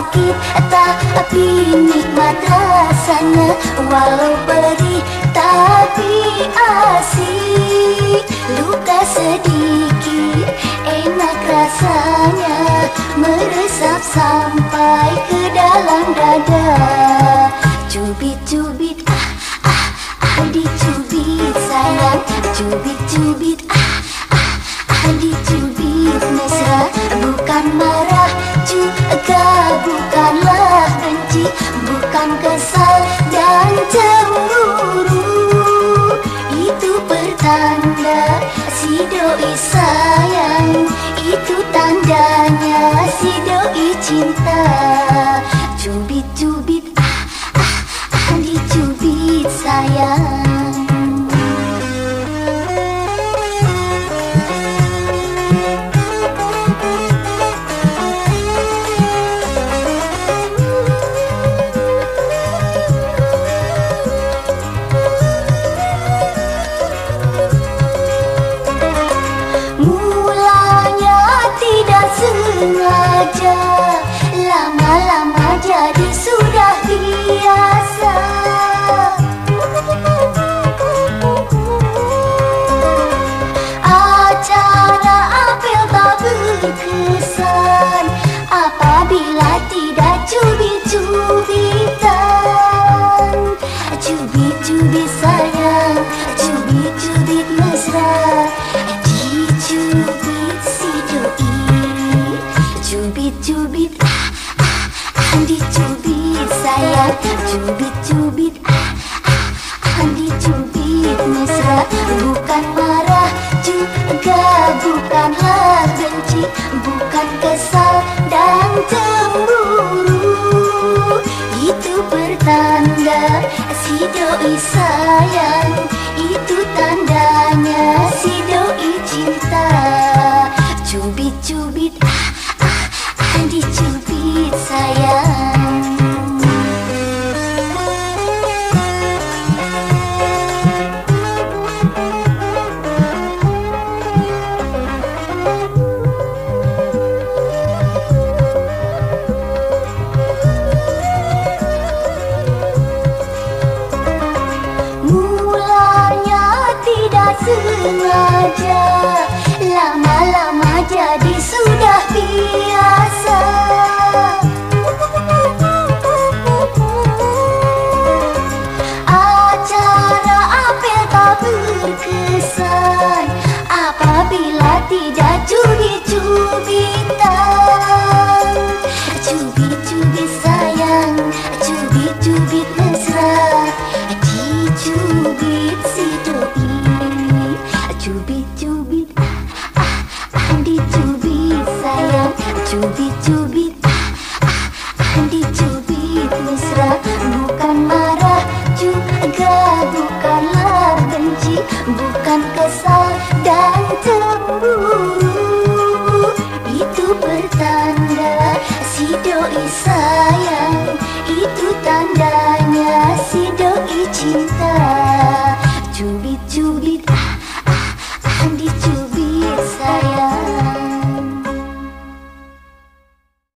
sakit tapi nikmat rasanya, walau perih tapi asik. Luka sedikit enak rasanya, meresap sampai ke dalam dada. Cubit-cubit dicubit sayang, cubit-cubit dicubit mesra. Bukan marah juga bukanlah benci, bukan kesal dan cemburu. Itu pertanda si doi sayang, itu tandanya si doi cinta. Cubit-cubit dicubit sayang. Sengaja, lama-lama jadi sudah biasa. Acara apel tak berkesan apabila tidak cubit-cubitan. Cubit-cubit sayang, cubit-cubit mesra, dicubit si doi. Cubit-cubit dicubit sayang, cubit-cubit dicubit mesra. Bukan marah juga bukanlah benci, bukan kesal dan cemburu. Itu pertanda si doi sayang, itu tandanya si doi cinta. Cubit-cubit dicubit sayang. Mulanya tidak sengaja, lama-lama jadi sudah biasa. Acara apel tak berkesan apabila tidak cubit-cubitan. Cubit-cubit sayang, cubit-cubit mesra, dicubit si doi. Cubit-cubit dicubit sayang, cubit-cubit dicubit mesra. Bukan marah juga bukanlah benci, bukan kesal dan cemburu. Itu pertanda si doi sayang, itu tandanya si doi cinta. Cubit-cubit dicubit